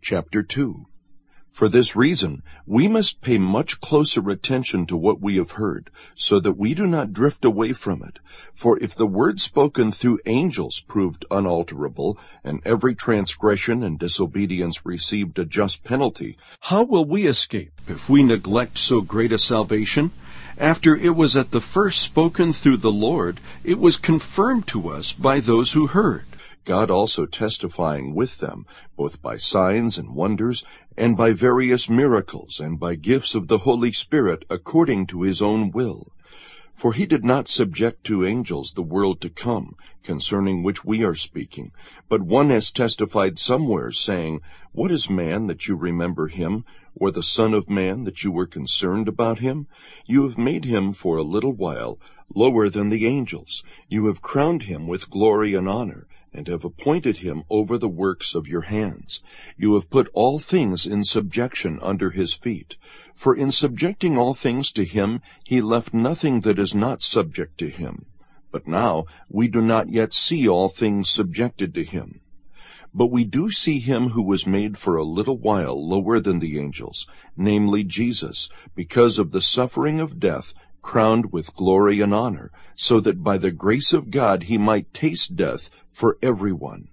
chapter 2. For this reason, we must pay much closer attention to what we have heard, so that we do not drift away from it. For if the word spoken through angels proved unalterable, and every transgression and disobedience received a just penalty, how will we escape if we neglect so great a salvation? After it was at the first spoken through the Lord, it was confirmed to us by those who heard. God also testifying with them, both by signs and wonders, and by various miracles, and by gifts of the Holy Spirit, according to his own will. For he did not subject to angels the world to come, concerning which we are speaking. But one has testified somewhere, saying, What is man that you remember him, or the Son of Man that you were concerned about him? You have made him for a little while lower than the angels. You have crowned him with glory and honor, and have appointed him over the works of your hands. You have put all things in subjection under his feet. For in subjecting all things to him, he left nothing that is not subject to him. But now we do not yet see all things subjected to him. But we do see him who was made for a little while lower than the angels, namely Jesus, because of the suffering of death, crowned with glory and honor, so that by the grace of God he might taste death for everyone.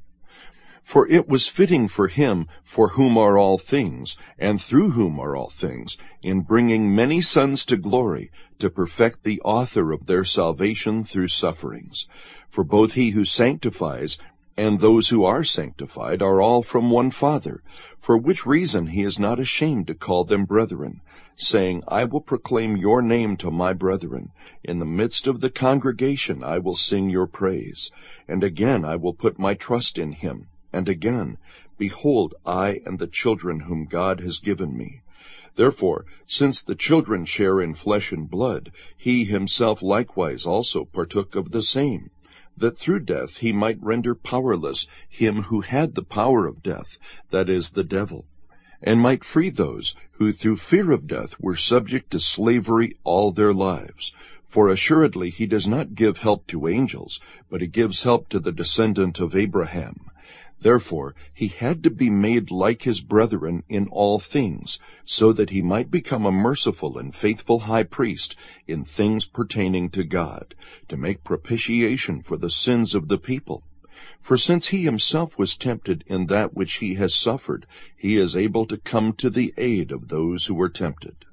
For it was fitting for him, for whom are all things, and through whom are all things, in bringing many sons to glory, to perfect the author of their salvation through sufferings. For both he who sanctifies and those who are sanctified are all from one Father, for which reason he is not ashamed to call them brethren, saying, I will proclaim your name to my brethren. In the midst of the congregation I will sing your praise. And again I will put my trust in him. And again, Behold, I and the children whom God has given me. Therefore, since the children share in flesh and blood, he himself likewise also partook of the same, that through death he might render powerless him who had the power of death, that is, the devil, and might free those who through fear of death were subject to slavery all their lives. For assuredly he does not give help to angels, but he gives help to the descendant of Abraham. Therefore he had to be made like his brethren in all things, so that he might become a merciful and faithful high priest in things pertaining to God, to make propitiation for the sins of the people. For since he himself was tempted in that which he has suffered, he is able to come to the aid of those who were tempted.